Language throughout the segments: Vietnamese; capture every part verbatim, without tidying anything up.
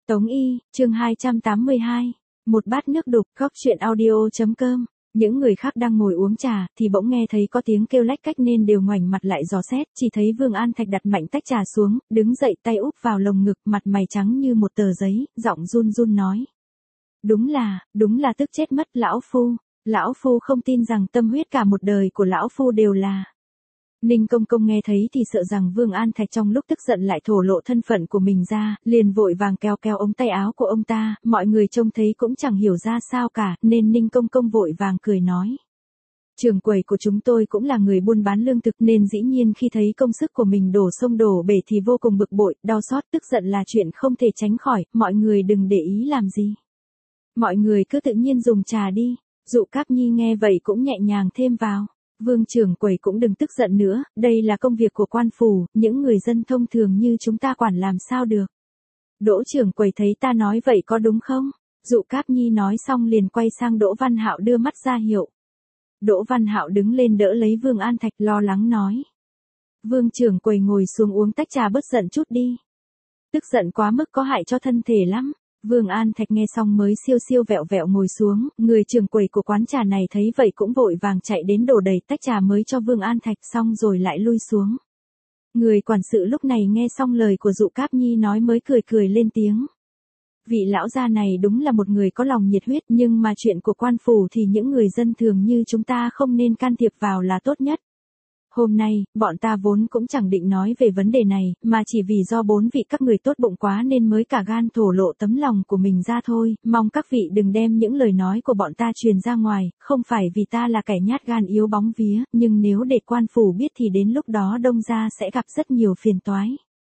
Tống Y, chương hai trăm tám mươi hai. Một bát nước đục, góc chuyện audio.com. Những người khác đang ngồi uống trà, thì bỗng nghe thấy có tiếng kêu lách cách nên đều ngoảnh mặt lại dò xét, chỉ thấy Vương An Thạch đặt mạnh tách trà xuống, đứng dậy tay úp vào lồng ngực, mặt mày trắng như một tờ giấy, giọng run run nói. Đúng là, đúng là tức chết mất lão phu, lão phu không tin rằng tâm huyết cả một đời của lão phu đều là... Ninh Công Công nghe thấy thì sợ rằng Vương An Thạch trong lúc tức giận lại thổ lộ thân phận của mình ra, liền vội vàng kéo kéo ống tay áo của ông ta, mọi người trông thấy cũng chẳng hiểu ra sao cả, nên Ninh Công Công vội vàng cười nói. Trưởng quầy của chúng tôi cũng là người buôn bán lương thực nên dĩ nhiên khi thấy công sức của mình đổ sông đổ bể thì vô cùng bực bội, đau xót, tức giận là chuyện không thể tránh khỏi, mọi người đừng để ý làm gì. Mọi người cứ tự nhiên dùng trà đi. Dụ Cáp Nhi nghe vậy cũng nhẹ nhàng thêm vào. Vương trưởng quầy cũng đừng tức giận nữa, đây là công việc của quan phủ, những người dân thông thường như chúng ta quản làm sao được. Đỗ trưởng quầy thấy ta nói vậy có đúng không? Dụ Cáp Nhi nói xong liền quay sang Đỗ Văn Hạo đưa mắt ra hiệu. Đỗ Văn Hạo đứng lên đỡ lấy Vương An Thạch lo lắng nói. Vương trưởng quầy ngồi xuống uống tách trà bớt giận chút đi. Tức giận quá mức có hại cho thân thể lắm. Vương An Thạch nghe xong mới siêu siêu vẹo vẹo ngồi xuống, người trưởng quầy của quán trà này thấy vậy cũng vội vàng chạy đến đổ đầy tách trà mới cho Vương An Thạch xong rồi lại lui xuống. Người quản sự lúc này nghe xong lời của Dụ Cáp Nhi nói mới cười cười lên tiếng. Vị lão gia này đúng là một người có lòng nhiệt huyết nhưng mà chuyện của quan phủ thì những người dân thường như chúng ta không nên can thiệp vào là tốt nhất. Hôm nay, bọn ta vốn cũng chẳng định nói về vấn đề này, mà chỉ vì do bốn vị các người tốt bụng quá nên mới cả gan thổ lộ tấm lòng của mình ra thôi, mong các vị đừng đem những lời nói của bọn ta truyền ra ngoài, không phải vì ta là kẻ nhát gan yếu bóng vía, nhưng nếu để quan phủ biết thì đến lúc đó Đông gia sẽ gặp rất nhiều phiền toái.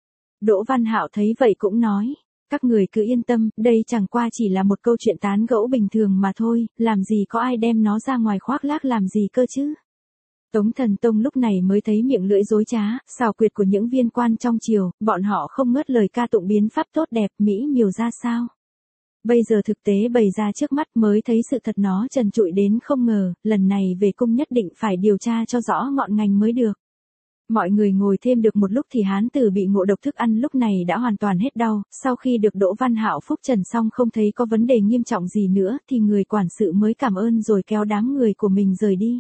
Đỗ Văn Hạo thấy vậy cũng nói, các người cứ yên tâm, đây chẳng qua chỉ là một câu chuyện tán gẫu bình thường mà thôi, làm gì có ai đem nó ra ngoài khoác lác làm gì cơ chứ. Tống Thần Tông lúc này mới thấy miệng lưỡi dối trá, xảo quyệt của những viên quan trong triều, bọn họ không ngớt lời ca tụng biến pháp tốt đẹp, mỹ miều ra sao. Bây giờ thực tế bày ra trước mắt mới thấy sự thật nó trần trụi đến không ngờ, lần này về cung nhất định phải điều tra cho rõ ngọn ngành mới được. Mọi người ngồi thêm được một lúc thì hán tử bị ngộ độc thức ăn lúc này đã hoàn toàn hết đau, sau khi được Đỗ Văn Hạo phúc trần xong không thấy có vấn đề nghiêm trọng gì nữa thì người quản sự mới cảm ơn rồi kéo đám người của mình rời đi.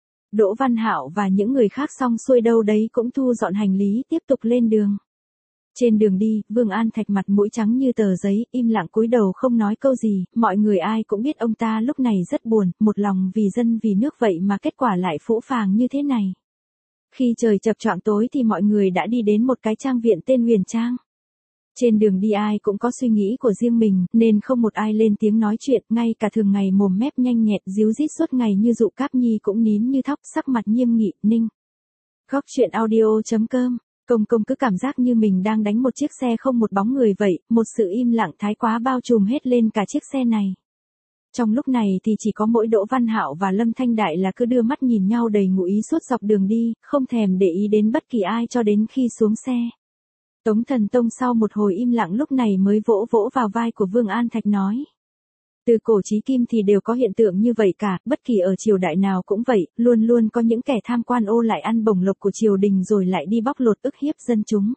Đỗ Văn Hạo và những người khác xong xuôi đâu đấy cũng thu dọn hành lý tiếp tục lên đường. Trên đường đi, Vương An Thạch mặt mũi trắng như tờ giấy, im lặng cúi đầu không nói câu gì, mọi người ai cũng biết ông ta lúc này rất buồn, một lòng vì dân vì nước vậy mà kết quả lại phũ phàng như thế này. Khi trời chập choạng tối thì mọi người đã đi đến một cái trang viện tên Huyền Trang. Trên đường đi ai cũng có suy nghĩ của riêng mình, nên không một ai lên tiếng nói chuyện, ngay cả thường ngày mồm mép nhanh nhẹt díu dít suốt ngày như Dụ Cáp Nhi cũng nín như thóc, sắc mặt nghiêm nghị, ninh. Góc chuyện audio.com, Công Công cứ cảm giác như mình đang đánh một chiếc xe không một bóng người vậy, một sự im lặng thái quá bao trùm hết lên cả chiếc xe này. Trong lúc này thì chỉ có mỗi Đỗ Văn Hạo và Lâm Thanh Đại là cứ đưa mắt nhìn nhau đầy ngụ ý suốt dọc đường đi, không thèm để ý đến bất kỳ ai cho đến khi xuống xe. Tống Thần Tông sau một hồi im lặng lúc này mới vỗ vỗ vào vai của Vương An Thạch nói. Từ cổ chí kim thì đều có hiện tượng như vậy cả, bất kỳ ở triều đại nào cũng vậy, luôn luôn có những kẻ tham quan ô lại ăn bổng lộc của triều đình rồi lại đi bóc lột ức hiếp dân chúng.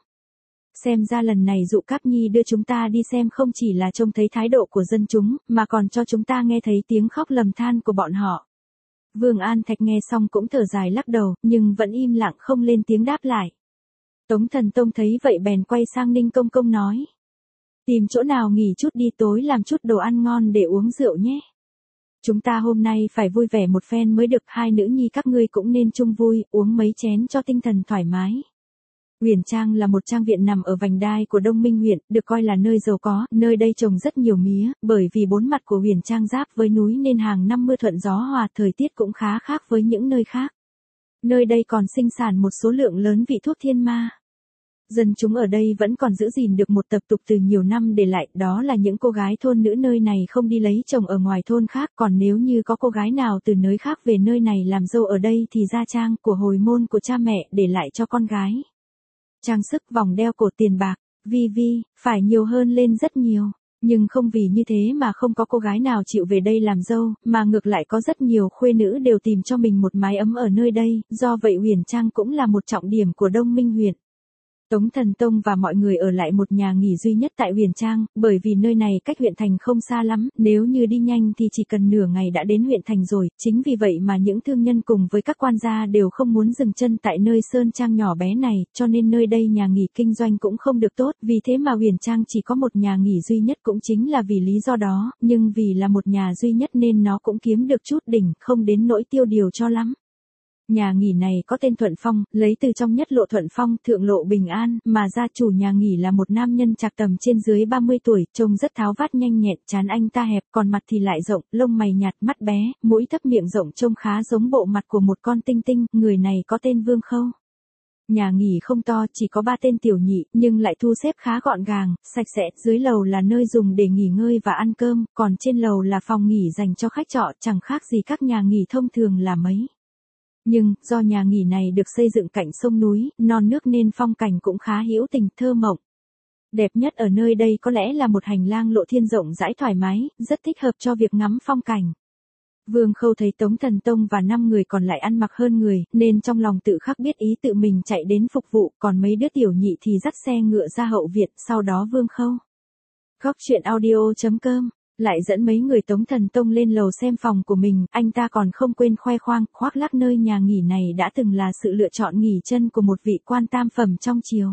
Xem ra lần này Dụ Cáp Nhi đưa chúng ta đi xem không chỉ là trông thấy thái độ của dân chúng, mà còn cho chúng ta nghe thấy tiếng khóc lầm than của bọn họ. Vương An Thạch nghe xong cũng thở dài lắc đầu, nhưng vẫn im lặng không lên tiếng đáp lại. Tống Thần Tông thấy vậy bèn quay sang Ninh Công Công nói. Tìm chỗ nào nghỉ chút đi, tối làm chút đồ ăn ngon để uống rượu nhé. Chúng ta hôm nay phải vui vẻ một phen mới được, hai nữ nhi các ngươi cũng nên chung vui, uống mấy chén cho tinh thần thoải mái. Huyền Trang là một trang viện nằm ở vành đai của Đông Minh huyện, được coi là nơi giàu có, nơi đây trồng rất nhiều mía, bởi vì bốn mặt của Huyền Trang giáp với núi nên hàng năm mưa thuận gió hòa, thời tiết cũng khá khác với những nơi khác. Nơi đây còn sinh sản một số lượng lớn vị thuốc thiên ma. Dân chúng ở đây vẫn còn giữ gìn được một tập tục từ nhiều năm để lại, đó là những cô gái thôn nữ nơi này không đi lấy chồng ở ngoài thôn khác, còn nếu như có cô gái nào từ nơi khác về nơi này làm dâu ở đây thì gia trang của hồi môn của cha mẹ để lại cho con gái. Trang sức, vòng đeo cổ, tiền bạc, vi vi, phải nhiều hơn lên rất nhiều. Nhưng không vì như thế mà không có cô gái nào chịu về đây làm dâu, mà ngược lại có rất nhiều khuê nữ đều tìm cho mình một mái ấm ở nơi đây, do vậy Huyền Trang cũng là một trọng điểm của Đông Minh huyện. Tống Thần Tông và mọi người ở lại một nhà nghỉ duy nhất tại Huyền Trang, bởi vì nơi này cách huyện thành không xa lắm, nếu như đi nhanh thì chỉ cần nửa ngày đã đến huyện thành rồi, chính vì vậy mà những thương nhân cùng với các quan gia đều không muốn dừng chân tại nơi sơn trang nhỏ bé này, cho nên nơi đây nhà nghỉ kinh doanh cũng không được tốt, vì thế mà Huyền Trang chỉ có một nhà nghỉ duy nhất cũng chính là vì lý do đó, nhưng vì là một nhà duy nhất nên nó cũng kiếm được chút đỉnh, không đến nỗi tiêu điều cho lắm. Nhà nghỉ này có tên Thuận Phong, lấy từ trong nhất lộ Thuận Phong, thượng lộ Bình An, mà gia chủ nhà nghỉ là một nam nhân trạc tầm trên dưới ba mươi tuổi, trông rất tháo vát nhanh nhẹn, trán anh ta hẹp, còn mặt thì lại rộng, lông mày nhạt, mắt bé, mũi thấp miệng rộng trông khá giống bộ mặt của một con tinh tinh, người này có tên Vương Khâu. Nhà nghỉ không to, chỉ có ba tên tiểu nhị, nhưng lại thu xếp khá gọn gàng, sạch sẽ, dưới lầu là nơi dùng để nghỉ ngơi và ăn cơm, còn trên lầu là phòng nghỉ dành cho khách trọ, chẳng khác gì các nhà nghỉ thông thường là mấy. Nhưng, do nhà nghỉ này được xây dựng cạnh sông núi, non nước nên phong cảnh cũng khá hữu tình, thơ mộng. Đẹp nhất ở nơi đây có lẽ là một hành lang lộ thiên rộng rãi thoải mái, rất thích hợp cho việc ngắm phong cảnh. Vương Khâu thấy Tống Thần Tông và năm người còn lại ăn mặc hơn người, nên trong lòng tự khắc biết ý tự mình chạy đến phục vụ, còn mấy đứa tiểu nhị thì dắt xe ngựa ra hậu viện, sau đó Vương Khâu. Góc truyện audio chấm com lại dẫn mấy người Tống Thần Tông lên lầu xem phòng của mình, anh ta còn không quên khoe khoang, khoác lác nơi nhà nghỉ này đã từng là sự lựa chọn nghỉ chân của một vị quan tam phẩm trong triều.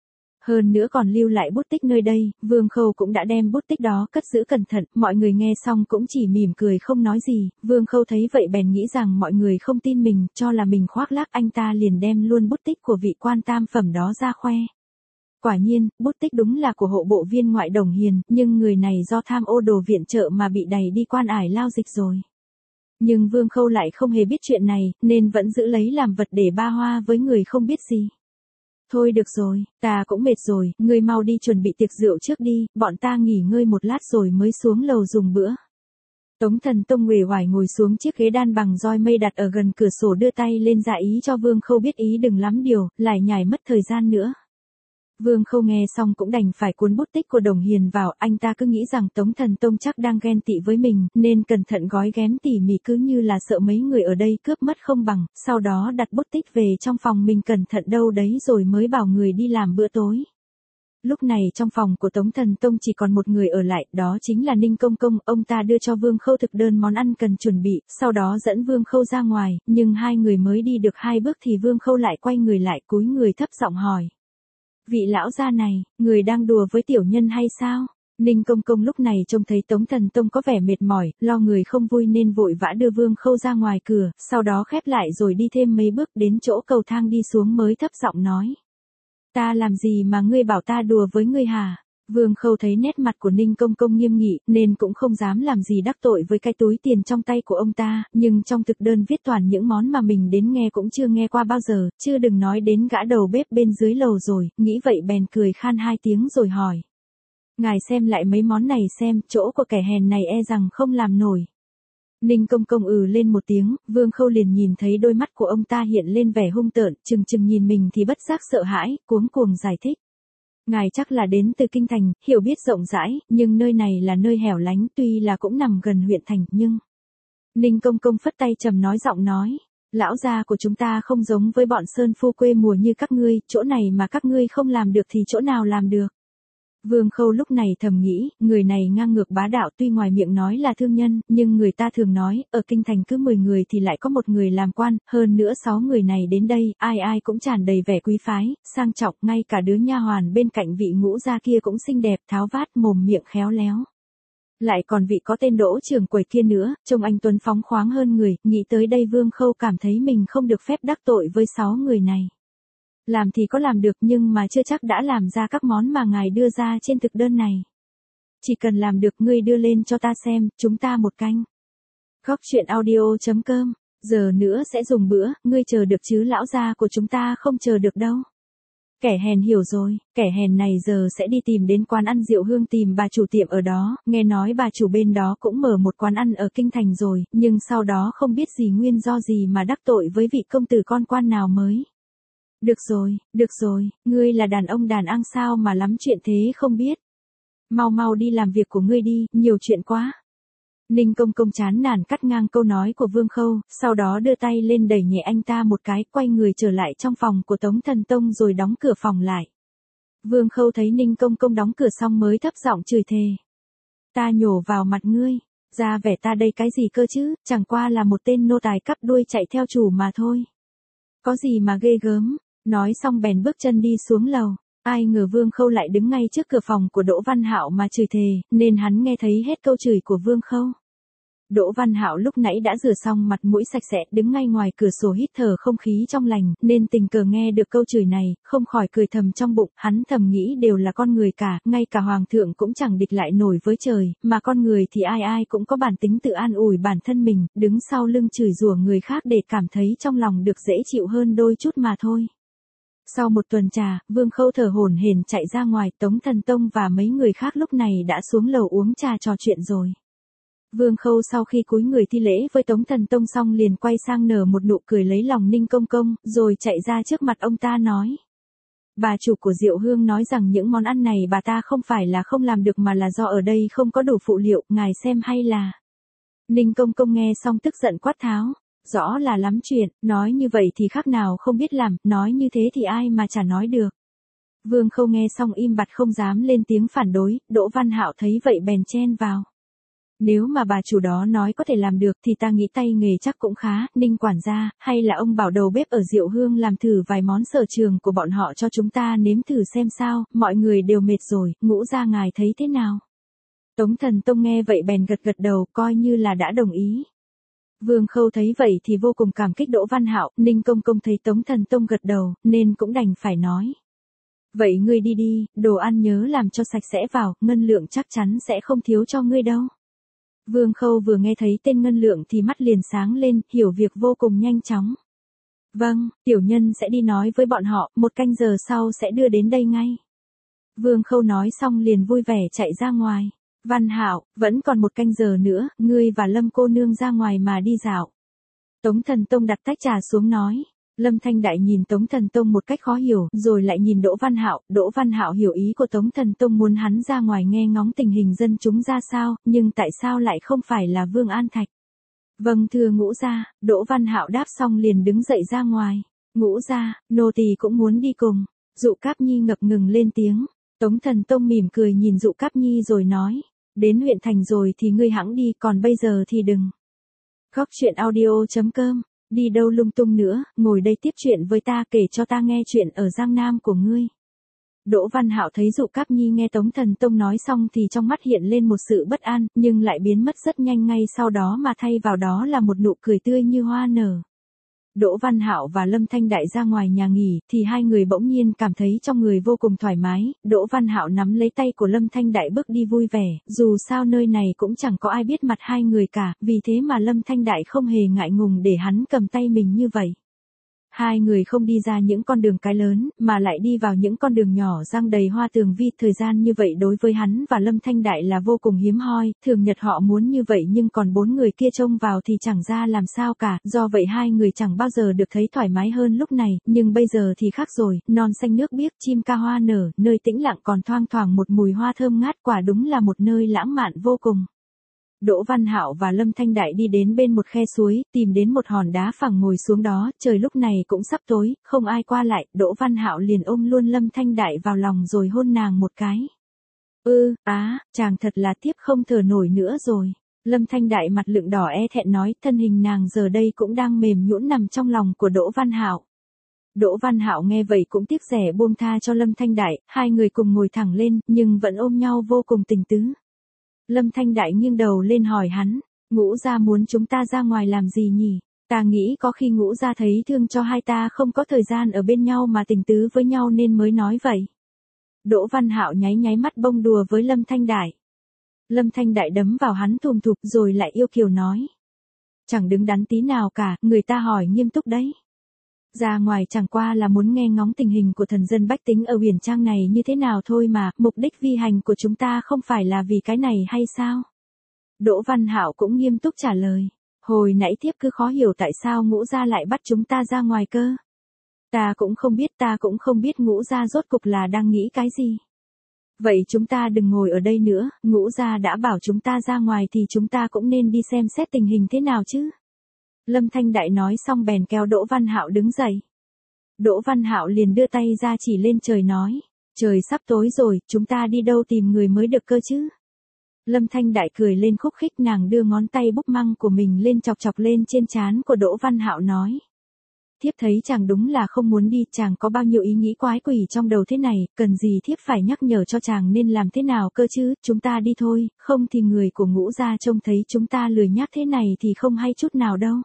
Hơn nữa còn lưu lại bút tích nơi đây, Vương Khâu cũng đã đem bút tích đó cất giữ cẩn thận, mọi người nghe xong cũng chỉ mỉm cười không nói gì, Vương Khâu thấy vậy bèn nghĩ rằng mọi người không tin mình, cho là mình khoác lác, anh ta liền đem luôn bút tích của vị quan tam phẩm đó ra khoe. Quả nhiên, bút tích đúng là của hộ bộ viên ngoại Đồng Hiền, nhưng người này do tham ô đồ viện trợ mà bị đày đi quan ải lao dịch rồi. Nhưng Vương Khâu lại không hề biết chuyện này, nên vẫn giữ lấy làm vật để ba hoa với người không biết gì. Thôi được rồi, ta cũng mệt rồi, ngươi mau đi chuẩn bị tiệc rượu trước đi, bọn ta nghỉ ngơi một lát rồi mới xuống lầu dùng bữa. Tống Thần Tông uể oải ngồi xuống chiếc ghế đan bằng roi mây đặt ở gần cửa sổ đưa tay lên dạ ý cho Vương Khâu biết ý đừng lắm điều, lại nhải mất thời gian nữa. Vương Khâu nghe xong cũng đành phải cuốn bút tích của Đồng Hiền vào, anh ta cứ nghĩ rằng Tống Thần Tông chắc đang ghen tị với mình, nên cẩn thận gói ghém tỉ mỉ cứ như là sợ mấy người ở đây cướp mất không bằng, sau đó đặt bút tích về trong phòng mình cẩn thận đâu đấy rồi mới bảo người đi làm bữa tối. Lúc này trong phòng của Tống Thần Tông chỉ còn một người ở lại, đó chính là Ninh Công Công, ông ta đưa cho Vương Khâu thực đơn món ăn cần chuẩn bị, sau đó dẫn Vương Khâu ra ngoài, nhưng hai người mới đi được hai bước thì Vương Khâu lại quay người lại cúi người thấp giọng hỏi. Vị lão gia này, người đang đùa với tiểu nhân hay sao? Ninh Công Công lúc này trông thấy Tống Thần Tông có vẻ mệt mỏi, lo người không vui nên vội vã đưa Vương Khâu ra ngoài cửa, sau đó khép lại rồi đi thêm mấy bước đến chỗ cầu thang đi xuống mới thấp giọng nói. Ta làm gì mà ngươi bảo ta đùa với ngươi hả? Vương Khâu thấy nét mặt của Ninh Công Công nghiêm nghị, nên cũng không dám làm gì đắc tội với cái túi tiền trong tay của ông ta, nhưng trong thực đơn viết toàn những món mà mình đến nghe cũng chưa nghe qua bao giờ, chưa đừng nói đến gã đầu bếp bên dưới lầu rồi, nghĩ vậy bèn cười khan hai tiếng rồi hỏi. Ngài xem lại mấy món này xem, chỗ của kẻ hèn này e rằng không làm nổi. Ninh Công Công ừ lên một tiếng, Vương Khâu liền nhìn thấy đôi mắt của ông ta hiện lên vẻ hung tợn, chừng chừng nhìn mình thì bất giác sợ hãi, cuống cuồng giải thích. Ngài chắc là đến từ kinh thành, hiểu biết rộng rãi, nhưng nơi này là nơi hẻo lánh, tuy là cũng nằm gần huyện thành, nhưng... Ninh Công Công phất tay trầm nói giọng nói, lão gia của chúng ta không giống với bọn sơn phu quê mùa như các ngươi, chỗ này mà các ngươi không làm được thì chỗ nào làm được. Vương Khâu lúc này thầm nghĩ, người này ngang ngược bá đạo, tuy ngoài miệng nói là thương nhân, nhưng người ta thường nói, ở kinh thành cứ mười người thì lại có một người làm quan, hơn nữa sáu người này đến đây, ai ai cũng tràn đầy vẻ quý phái, sang trọng, ngay cả đứa nha hoàn bên cạnh vị ngũ gia kia cũng xinh đẹp, tháo vát, mồm miệng khéo léo. Lại còn vị có tên Đỗ trưởng quầy kia nữa, trông anh tuấn phóng khoáng hơn người, nghĩ tới đây Vương Khâu cảm thấy mình không được phép đắc tội với sáu người này. Làm thì có làm được nhưng mà chưa chắc đã làm ra các món mà ngài đưa ra trên thực đơn này. Chỉ cần làm được ngươi đưa lên cho ta xem, chúng ta một canh. Góc truyện audio chấm com, giờ nữa sẽ dùng bữa, ngươi chờ được chứ lão gia của chúng ta không chờ được đâu. Kẻ hèn hiểu rồi, kẻ hèn này giờ sẽ đi tìm đến quán ăn Diệu Hương tìm bà chủ tiệm ở đó, nghe nói bà chủ bên đó cũng mở một quán ăn ở kinh thành rồi, nhưng sau đó không biết gì nguyên do gì mà đắc tội với vị công tử con quan nào mới. Được rồi, được rồi, ngươi là đàn ông đàn ăn sao mà lắm chuyện thế không biết. Mau mau đi làm việc của ngươi đi, nhiều chuyện quá. Ninh Công Công chán nản cắt ngang câu nói của Vương Khâu, sau đó đưa tay lên đẩy nhẹ anh ta một cái, quay người trở lại trong phòng của Tống Thần Tông rồi đóng cửa phòng lại. Vương Khâu thấy Ninh Công Công đóng cửa xong mới thấp giọng chửi thề. Ta nhổ vào mặt ngươi, ra vẻ ta đây cái gì cơ chứ, chẳng qua là một tên nô tài cắp đuôi chạy theo chủ mà thôi. Có gì mà ghê gớm, nói xong bèn bước chân đi xuống lầu. Ai ngờ Vương Khâu lại đứng ngay trước cửa phòng của Đỗ Văn Hạo mà chửi thề, nên hắn nghe thấy hết câu chửi của Vương Khâu. Đỗ Văn Hạo lúc nãy đã rửa xong mặt mũi sạch sẽ, đứng ngay ngoài cửa sổ hít thở không khí trong lành, nên tình cờ nghe được câu chửi này, không khỏi cười thầm trong bụng, hắn thầm nghĩ đều là con người cả, ngay cả hoàng thượng cũng chẳng địch lại nổi với trời, mà con người thì ai ai cũng có bản tính tự an ủi bản thân mình, đứng sau lưng chửi rủa người khác để cảm thấy trong lòng được dễ chịu hơn đôi chút mà thôi. Sau một tuần trà, Vương Khâu thở hổn hển chạy ra ngoài, Tống Thần Tông và mấy người khác lúc này đã xuống lầu uống trà trò chuyện rồi. Vương Khâu sau khi cúi người thi lễ với Tống Thần Tông xong liền quay sang nở một nụ cười lấy lòng Ninh Công Công, rồi chạy ra trước mặt ông ta nói. Bà chủ của Diệu Hương nói rằng những món ăn này bà ta không phải là không làm được mà là do ở đây không có đủ phụ liệu, ngài xem hay là. Ninh Công Công nghe xong tức giận quát tháo. Rõ là lắm chuyện, nói như vậy thì khác nào không biết làm, nói như thế thì ai mà chả nói được. Vương Khâu nghe xong im bặt không dám lên tiếng phản đối, Đỗ Văn Hạo thấy vậy bèn chen vào. Nếu mà bà chủ đó nói có thể làm được thì ta nghĩ tay nghề chắc cũng khá, Ninh quản gia, hay là ông bảo đầu bếp ở Diệu Hương làm thử vài món sở trường của bọn họ cho chúng ta nếm thử xem sao, mọi người đều mệt rồi, Ngũ gia ngài thấy thế nào? Tống Thần Tông nghe vậy bèn gật gật đầu coi như là đã đồng ý. Vương Khâu thấy vậy thì vô cùng cảm kích Đỗ Văn Hạo, Ninh Công Công thấy Tống Thần Tông gật đầu, nên cũng đành phải nói. Vậy ngươi đi đi, đồ ăn nhớ làm cho sạch sẽ vào, Ngân Lượng chắc chắn sẽ không thiếu cho ngươi đâu. Vương Khâu vừa nghe thấy tên Ngân Lượng thì mắt liền sáng lên, hiểu việc vô cùng nhanh chóng. Vâng, tiểu nhân sẽ đi nói với bọn họ, một canh giờ sau sẽ đưa đến đây ngay. Vương Khâu nói xong liền vui vẻ chạy ra ngoài. Văn Hạo, vẫn còn một canh giờ nữa, ngươi và Lâm cô nương ra ngoài mà đi dạo. Tống Thần Tông đặt tách trà xuống nói. Lâm Thanh Đại nhìn Tống Thần Tông một cách khó hiểu, rồi lại nhìn Đỗ Văn Hạo, Đỗ Văn Hạo hiểu ý của Tống Thần Tông muốn hắn ra ngoài nghe ngóng tình hình dân chúng ra sao, nhưng tại sao lại không phải là Vương An Thạch? Vâng thưa Ngũ gia, Đỗ Văn Hạo đáp xong liền đứng dậy ra ngoài. Ngũ gia, nô tỳ cũng muốn đi cùng. Dụ Cáp Nhi ngập ngừng lên tiếng. Tống Thần Tông mỉm cười nhìn Dụ Cáp Nhi rồi nói. Đến huyện thành rồi thì ngươi hẵng đi, còn bây giờ thì đừng. Góc truyện audio chấm com, đi đâu lung tung nữa, ngồi đây tiếp chuyện với ta, kể cho ta nghe chuyện ở Giang Nam của ngươi. Đỗ Văn Hạo thấy Dụ Cáp Nhi nghe Tống Thần Tông nói xong thì trong mắt hiện lên một sự bất an, nhưng lại biến mất rất nhanh ngay sau đó mà thay vào đó là một nụ cười tươi như hoa nở. Đỗ Văn Hạo và Lâm Thanh Đại ra ngoài nhà nghỉ, thì hai người bỗng nhiên cảm thấy trong người vô cùng thoải mái, Đỗ Văn Hạo nắm lấy tay của Lâm Thanh Đại bước đi vui vẻ, dù sao nơi này cũng chẳng có ai biết mặt hai người cả, vì thế mà Lâm Thanh Đại không hề ngại ngùng để hắn cầm tay mình như vậy. Hai người không đi ra những con đường cái lớn, mà lại đi vào những con đường nhỏ răng đầy hoa tường vi, thời gian như vậy đối với hắn và Lâm Thanh Đại là vô cùng hiếm hoi, thường nhật họ muốn như vậy nhưng còn bốn người kia trông vào thì chẳng ra làm sao cả, do vậy hai người chẳng bao giờ được thấy thoải mái hơn lúc này, nhưng bây giờ thì khác rồi, non xanh nước biếc, chim ca hoa nở, nơi tĩnh lặng còn thoang thoảng một mùi hoa thơm ngát, quả đúng là một nơi lãng mạn vô cùng. Đỗ Văn Hạo và Lâm Thanh Đại đi đến bên một khe suối, tìm đến một hòn đá phẳng ngồi xuống đó, trời lúc này cũng sắp tối, không ai qua lại, Đỗ Văn Hạo liền ôm luôn Lâm Thanh Đại vào lòng rồi hôn nàng một cái. Ư, á, chàng thật là tiếp không thở nổi nữa rồi. Lâm Thanh Đại mặt lựng đỏ e thẹn nói, thân hình nàng giờ đây cũng đang mềm nhũn nằm trong lòng của Đỗ Văn Hạo. Đỗ Văn Hạo nghe vậy cũng tiếc rẻ buông tha cho Lâm Thanh Đại, hai người cùng ngồi thẳng lên, nhưng vẫn ôm nhau vô cùng tình tứ. Lâm Thanh Đại nghiêng đầu lên hỏi hắn, Ngũ gia muốn chúng ta ra ngoài làm gì nhỉ? Ta nghĩ có khi Ngũ gia thấy thương cho hai ta không có thời gian ở bên nhau mà tình tứ với nhau nên mới nói vậy. Đỗ Văn Hạo nháy nháy mắt bông đùa với Lâm Thanh Đại. Lâm Thanh Đại đấm vào hắn thùm thụp rồi lại yêu kiều nói. Chẳng đứng đắn tí nào cả, người ta hỏi nghiêm túc đấy. Ra ngoài chẳng qua là muốn nghe ngóng tình hình của thần dân bách tính ở Huyền Trang này như thế nào thôi mà, mục đích vi hành của chúng ta không phải là vì cái này hay sao? Đỗ Văn Hạo cũng nghiêm túc trả lời. Hồi nãy thiếp cứ khó hiểu tại sao Ngũ gia lại bắt chúng ta ra ngoài cơ. Ta cũng không biết, ta cũng không biết Ngũ gia rốt cục là đang nghĩ cái gì. Vậy chúng ta đừng ngồi ở đây nữa, Ngũ gia đã bảo chúng ta ra ngoài thì chúng ta cũng nên đi xem xét tình hình thế nào chứ. Lâm Thanh Đại nói xong bèn kéo Đỗ Văn Hạo đứng dậy. Đỗ Văn Hạo liền đưa tay ra chỉ lên trời nói, trời sắp tối rồi, chúng ta đi đâu tìm người mới được cơ chứ? Lâm Thanh Đại cười lên khúc khích, nàng đưa ngón tay búp măng của mình lên chọc chọc lên trên trán của Đỗ Văn Hạo nói. Thiếp thấy chàng đúng là không muốn đi, chàng có bao nhiêu ý nghĩ quái quỷ trong đầu thế này, cần gì thiếp phải nhắc nhở cho chàng nên làm thế nào cơ chứ, chúng ta đi thôi, không thì người của Ngũ gia trông thấy chúng ta lười nhác thế này thì không hay chút nào đâu.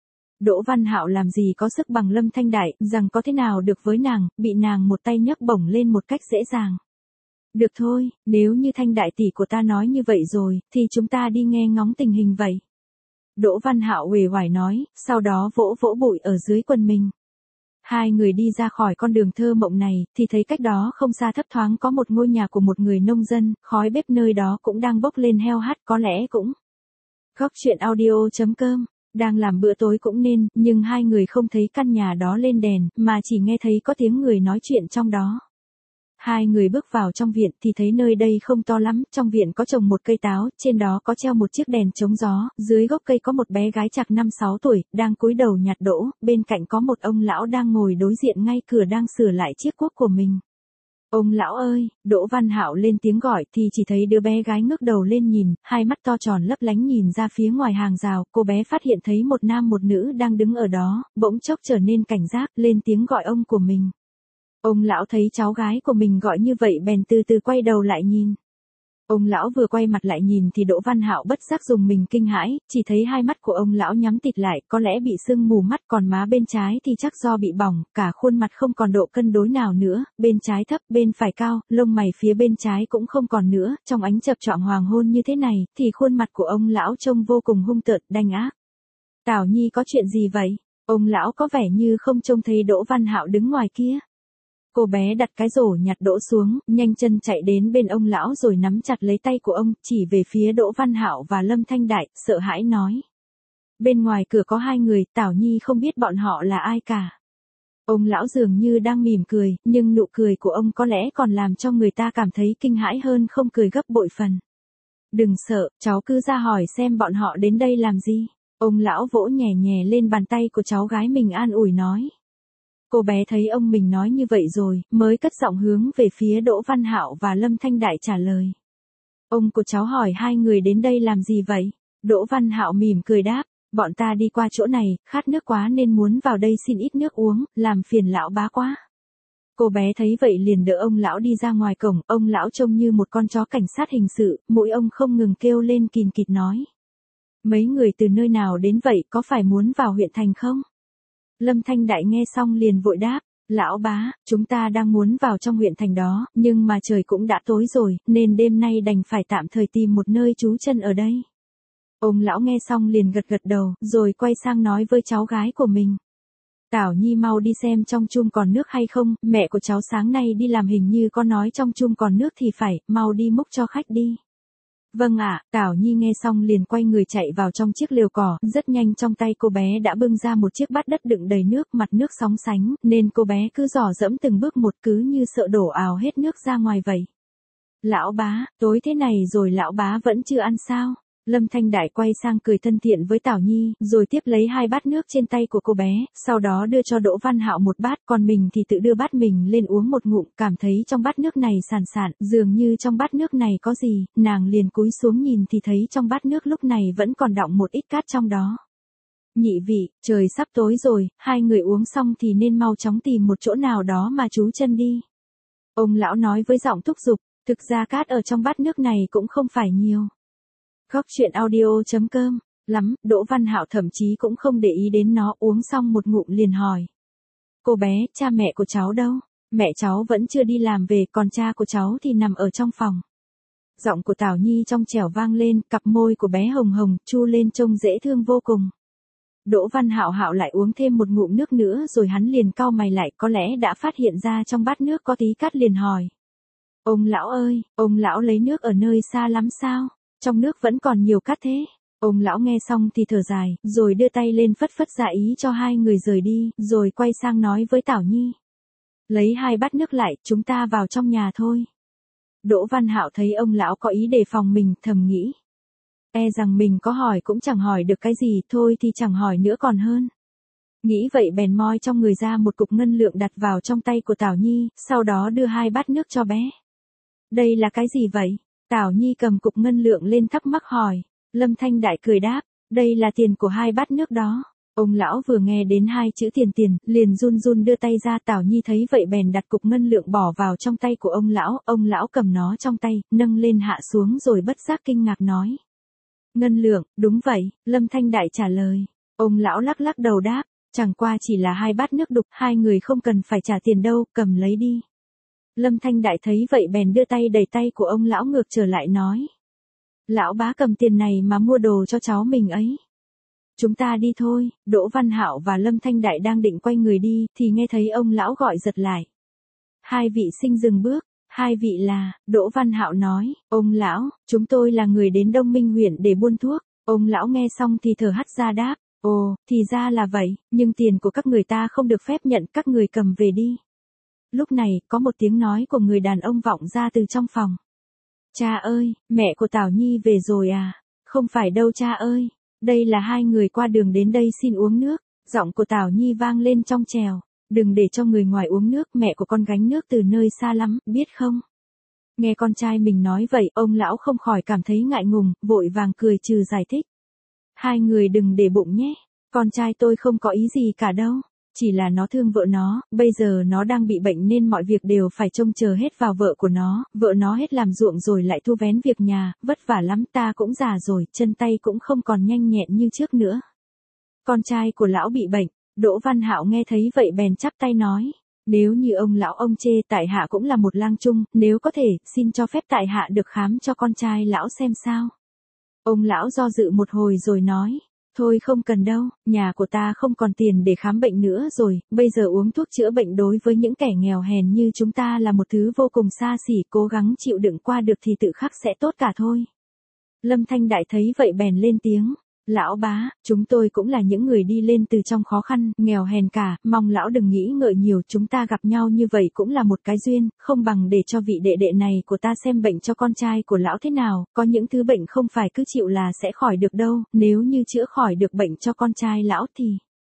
Đỗ Văn Hạo làm gì có sức bằng Lâm Thanh Đại, rằng có thế nào được với nàng, bị nàng một tay nhấc bổng lên một cách dễ dàng. Được thôi, nếu như Thanh Đại tỷ của ta nói như vậy rồi, thì chúng ta đi nghe ngóng tình hình vậy. Đỗ Văn Hạo uể oải nói, sau đó vỗ vỗ bụi ở dưới quần mình. Hai người đi ra khỏi con đường thơ mộng này, thì thấy cách đó không xa thấp thoáng có một ngôi nhà của một người nông dân, khói bếp nơi đó cũng đang bốc lên heo hắt, có lẽ cũng. Góc chuyện audio chấm com, đang làm bữa tối cũng nên, nhưng hai người không thấy căn nhà đó lên đèn, mà chỉ nghe thấy có tiếng người nói chuyện trong đó. Hai người bước vào trong viện thì thấy nơi đây không to lắm, trong viện có trồng một cây táo, trên đó có treo một chiếc đèn chống gió, dưới gốc cây có một bé gái chạc năm sáu tuổi, đang cúi đầu nhặt đỗ, bên cạnh có một ông lão đang ngồi đối diện ngay cửa đang sửa lại chiếc cuốc của mình. Ông lão ơi, Đỗ Văn Hạo lên tiếng gọi thì chỉ thấy đứa bé gái ngước đầu lên nhìn, hai mắt to tròn lấp lánh nhìn ra phía ngoài hàng rào, cô bé phát hiện thấy một nam một nữ đang đứng ở đó, bỗng chốc trở nên cảnh giác, lên tiếng gọi ông của mình. Ông lão thấy cháu gái của mình gọi như vậy bèn từ từ quay đầu lại nhìn. Ông lão vừa quay mặt lại nhìn thì Đỗ Văn Hạo bất giác dùng mình kinh hãi, chỉ thấy hai mắt của ông lão nhắm tịt lại, có lẽ bị sưng mù mắt, còn má bên trái thì chắc do bị bỏng, cả khuôn mặt không còn độ cân đối nào nữa, bên trái thấp, bên phải cao, lông mày phía bên trái cũng không còn nữa, trong ánh chập choạng hoàng hôn như thế này, thì khuôn mặt của ông lão trông vô cùng hung tợn, đanh ác. Tảo Nhi có chuyện gì vậy? Ông lão có vẻ như không trông thấy Đỗ Văn Hạo đứng ngoài kia. Cô bé đặt cái rổ nhặt đỗ xuống, nhanh chân chạy đến bên ông lão rồi nắm chặt lấy tay của ông, chỉ về phía Đỗ Văn Hạo và Lâm Thanh Đại, sợ hãi nói. Bên ngoài cửa có hai người, Tảo Nhi không biết bọn họ là ai cả. Ông lão dường như đang mỉm cười, nhưng nụ cười của ông có lẽ còn làm cho người ta cảm thấy kinh hãi hơn không cười gấp bội phần. Đừng sợ, cháu cứ ra hỏi xem bọn họ đến đây làm gì. Ông lão vỗ nhẹ nhẹ lên bàn tay của cháu gái mình an ủi nói. Cô bé thấy ông mình nói như vậy rồi, mới cất giọng hướng về phía Đỗ Văn Hạo và Lâm Thanh Đại trả lời. Ông của cháu hỏi hai người đến đây làm gì vậy? Đỗ Văn Hạo mỉm cười đáp, bọn ta đi qua chỗ này, khát nước quá nên muốn vào đây xin ít nước uống, làm phiền lão bá quá. Cô bé thấy vậy liền đỡ ông lão đi ra ngoài cổng, ông lão trông như một con chó cảnh sát hình sự, mũi ông không ngừng kêu lên kìn kịt nói. Mấy người từ nơi nào đến vậy, có phải muốn vào huyện thành không? Lâm Thanh Đại nghe xong liền vội đáp, lão bá, chúng ta đang muốn vào trong huyện thành đó, nhưng mà trời cũng đã tối rồi, nên đêm nay đành phải tạm thời tìm một nơi trú chân ở đây. Ông lão nghe xong liền gật gật đầu, rồi quay sang nói với cháu gái của mình. Tảo Nhi mau đi xem trong chum còn nước hay không, mẹ của cháu sáng nay đi làm hình như có nói trong chum còn nước thì phải, mau đi múc cho khách đi. Vâng ạ, Tảo Nhi nghe xong liền quay người chạy vào trong chiếc lều cỏ, rất nhanh trong tay cô bé đã bưng ra một chiếc bát đất đựng đầy nước, mặt nước sóng sánh, nên cô bé cứ dò dẫm từng bước một cứ như sợ đổ ào hết nước ra ngoài vậy. Lão bá, tối thế này rồi lão bá vẫn chưa ăn sao? Lâm Thanh Đại quay sang cười thân thiện với Tảo Nhi, rồi tiếp lấy hai bát nước trên tay của cô bé, sau đó đưa cho Đỗ Văn Hạo một bát, còn mình thì tự đưa bát mình lên uống một ngụm, cảm thấy trong bát nước này sàn sạn, dường như trong bát nước này có gì, nàng liền cúi xuống nhìn thì thấy trong bát nước lúc này vẫn còn đọng một ít cát trong đó. Nhị vị, trời sắp tối rồi, hai người uống xong thì nên mau chóng tìm một chỗ nào đó mà trú chân đi. Ông lão nói với giọng thúc giục, thực ra cát ở trong bát nước này cũng không phải nhiều. Góc chuyện audio chấm com, lắm, Đỗ Văn Hạo thậm chí cũng không để ý đến nó, uống xong một ngụm liền hỏi. Cô bé, cha mẹ của cháu đâu? Mẹ cháu vẫn chưa đi làm về, còn cha của cháu thì nằm ở trong phòng. Giọng của Tảo Nhi trong trẻo vang lên, cặp môi của bé hồng hồng, chu lên trông dễ thương vô cùng. Đỗ Văn Hạo Hạo lại uống thêm một ngụm nước nữa rồi hắn liền cau mày lại, có lẽ đã phát hiện ra trong bát nước có tí cát liền hỏi. Ông lão ơi, ông lão lấy nước ở nơi xa lắm sao? Trong nước vẫn còn nhiều cát thế. Ông lão nghe xong thì thở dài, rồi đưa tay lên phất phất dạ ý cho hai người rời đi, rồi quay sang nói với Tảo Nhi. Lấy hai bát nước lại, chúng ta vào trong nhà thôi. Đỗ Văn Hạo thấy ông lão có ý đề phòng mình, thầm nghĩ. E rằng mình có hỏi cũng chẳng hỏi được cái gì, thôi thì chẳng hỏi nữa còn hơn. Nghĩ vậy bèn moi trong người ra một cục ngân lượng đặt vào trong tay của Tảo Nhi, sau đó đưa hai bát nước cho bé. Đây là cái gì vậy? Tảo Nhi cầm cục ngân lượng lên thắc mắc hỏi. Lâm Thanh Đại cười đáp, đây là tiền của hai bát nước đó. Ông lão vừa nghe đến hai chữ tiền tiền, liền run run đưa tay ra. Tảo Nhi thấy vậy bèn đặt cục ngân lượng bỏ vào trong tay của ông lão. Ông lão cầm nó trong tay, nâng lên hạ xuống rồi bất giác kinh ngạc nói. Ngân lượng, đúng vậy, Lâm Thanh Đại trả lời. Ông lão lắc lắc đầu đáp, chẳng qua chỉ là hai bát nước đục, hai người không cần phải trả tiền đâu, cầm lấy đi. Lâm Thanh Đại thấy vậy bèn đưa tay đẩy tay của ông lão ngược trở lại nói. Lão bá cầm tiền này mà mua đồ cho cháu mình ấy. Chúng ta đi thôi. Đỗ Văn Hạo và Lâm Thanh Đại đang định quay người đi, thì nghe thấy ông lão gọi giật lại. Hai vị sinh dừng bước. Hai vị là, Đỗ Văn Hạo nói, ông lão, chúng tôi là người đến Đông Minh huyện để buôn thuốc. Ông lão nghe xong thì thở hắt ra đáp, ồ, thì ra là vậy, nhưng tiền của các người ta không được phép nhận, các người cầm về đi. Lúc này, có một tiếng nói của người đàn ông vọng ra từ trong phòng. Cha ơi, mẹ của Tảo Nhi về rồi à? Không phải đâu cha ơi, đây là hai người qua đường đến đây xin uống nước. Giọng của Tảo Nhi vang lên trong trèo. Đừng để cho người ngoài uống nước, mẹ của con gánh nước từ nơi xa lắm, biết không? Nghe con trai mình nói vậy, ông lão không khỏi cảm thấy ngại ngùng, vội vàng cười trừ giải thích. Hai người đừng để bụng nhé, con trai tôi không có ý gì cả đâu. Chỉ là nó thương vợ nó, bây giờ nó đang bị bệnh nên mọi việc đều phải trông chờ hết vào vợ của nó, vợ nó hết làm ruộng rồi lại thu vén việc nhà, vất vả lắm, ta cũng già rồi, chân tay cũng không còn nhanh nhẹn như trước nữa. Con trai của lão bị bệnh, Đỗ Văn Hạo nghe thấy vậy bèn chắp tay nói, nếu như ông lão ông chê tại hạ cũng là một lang trung, nếu có thể, xin cho phép tại hạ được khám cho con trai lão xem sao. Ông lão do dự một hồi rồi nói. Thôi không cần đâu, nhà của ta không còn tiền để khám bệnh nữa rồi, bây giờ uống thuốc chữa bệnh đối với những kẻ nghèo hèn như chúng ta là một thứ vô cùng xa xỉ, cố gắng chịu đựng qua được thì tự khắc sẽ tốt cả thôi. Lâm Thanh Đại thấy vậy bèn lên tiếng, lão bá, chúng tôi cũng là những người đi lên từ trong khó khăn, nghèo hèn cả, mong lão đừng nghĩ ngợi nhiều, chúng ta gặp nhau như vậy cũng là một cái duyên, không bằng để cho vị đệ đệ này của ta xem bệnh cho con trai của lão thế nào, có những thứ bệnh không phải cứ chịu là sẽ khỏi được đâu, nếu như chữa khỏi được bệnh cho con trai lão thì.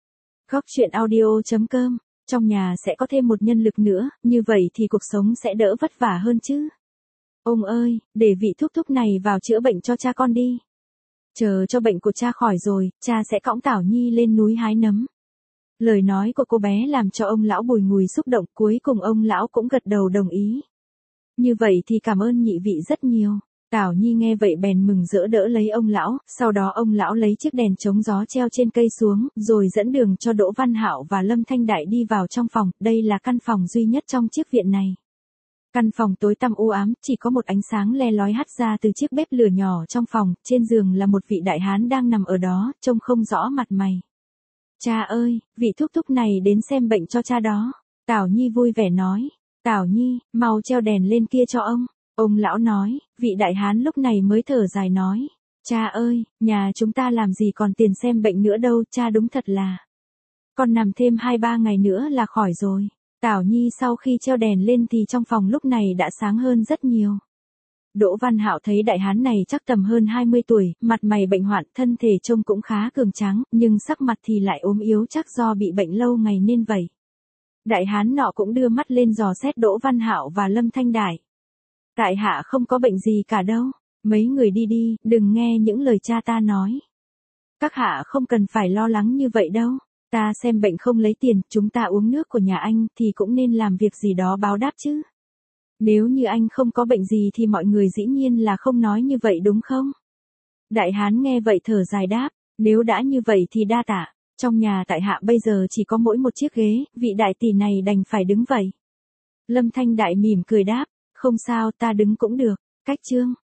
Góc truyện audio chấm com, trong nhà sẽ có thêm một nhân lực nữa, như vậy thì cuộc sống sẽ đỡ vất vả hơn chứ. Ông ơi, để vị thúc thúc này vào chữa bệnh cho cha con đi. Chờ cho bệnh của cha khỏi rồi, cha sẽ cõng Tảo Nhi lên núi hái nấm. Lời nói của cô bé làm cho ông lão bùi ngùi xúc động, cuối cùng ông lão cũng gật đầu đồng ý. Như vậy thì cảm ơn nhị vị rất nhiều. Tảo Nhi nghe vậy bèn mừng rỡ đỡ lấy ông lão, sau đó ông lão lấy chiếc đèn chống gió treo trên cây xuống, rồi dẫn đường cho Đỗ Văn Hạo và Lâm Thanh Đại đi vào trong phòng, đây là căn phòng duy nhất trong chiếc viện này. Căn phòng tối tăm u ám, chỉ có một ánh sáng le lói hắt ra từ chiếc bếp lửa nhỏ trong phòng, trên giường là một vị đại hán đang nằm ở đó, trông không rõ mặt mày. Cha ơi, vị thúc thúc này đến xem bệnh cho cha đó. Tảo Nhi vui vẻ nói. Tảo Nhi, mau treo đèn lên kia cho ông. Ông lão nói, vị đại hán lúc này mới thở dài nói. Cha ơi, nhà chúng ta làm gì còn tiền xem bệnh nữa đâu, cha đúng thật là. Còn nằm thêm hai ba ngày nữa là khỏi rồi. Tảo Nhi sau khi treo đèn lên thì trong phòng lúc này đã sáng hơn rất nhiều. Đỗ Văn Hạo thấy đại hán này chắc tầm hơn hai mươi tuổi, mặt mày bệnh hoạn, thân thể trông cũng khá cường tráng, nhưng sắc mặt thì lại ốm yếu chắc do bị bệnh lâu ngày nên vậy. Đại hán nọ cũng đưa mắt lên dò xét Đỗ Văn Hạo và Lâm Thanh Đại. Tại hạ không có bệnh gì cả đâu, mấy người đi đi, đừng nghe những lời cha ta nói. Các hạ không cần phải lo lắng như vậy đâu. Ta xem bệnh không lấy tiền, chúng ta uống nước của nhà anh thì cũng nên làm việc gì đó báo đáp chứ. Nếu như anh không có bệnh gì thì mọi người dĩ nhiên là không nói như vậy đúng không? Đại hán nghe vậy thở dài đáp, nếu đã như vậy thì đa tạ, trong nhà tại hạ bây giờ chỉ có mỗi một chiếc ghế, vị đại tỷ này đành phải đứng vậy. Lâm Thanh Đại mỉm cười đáp, không sao ta đứng cũng được, cách chương.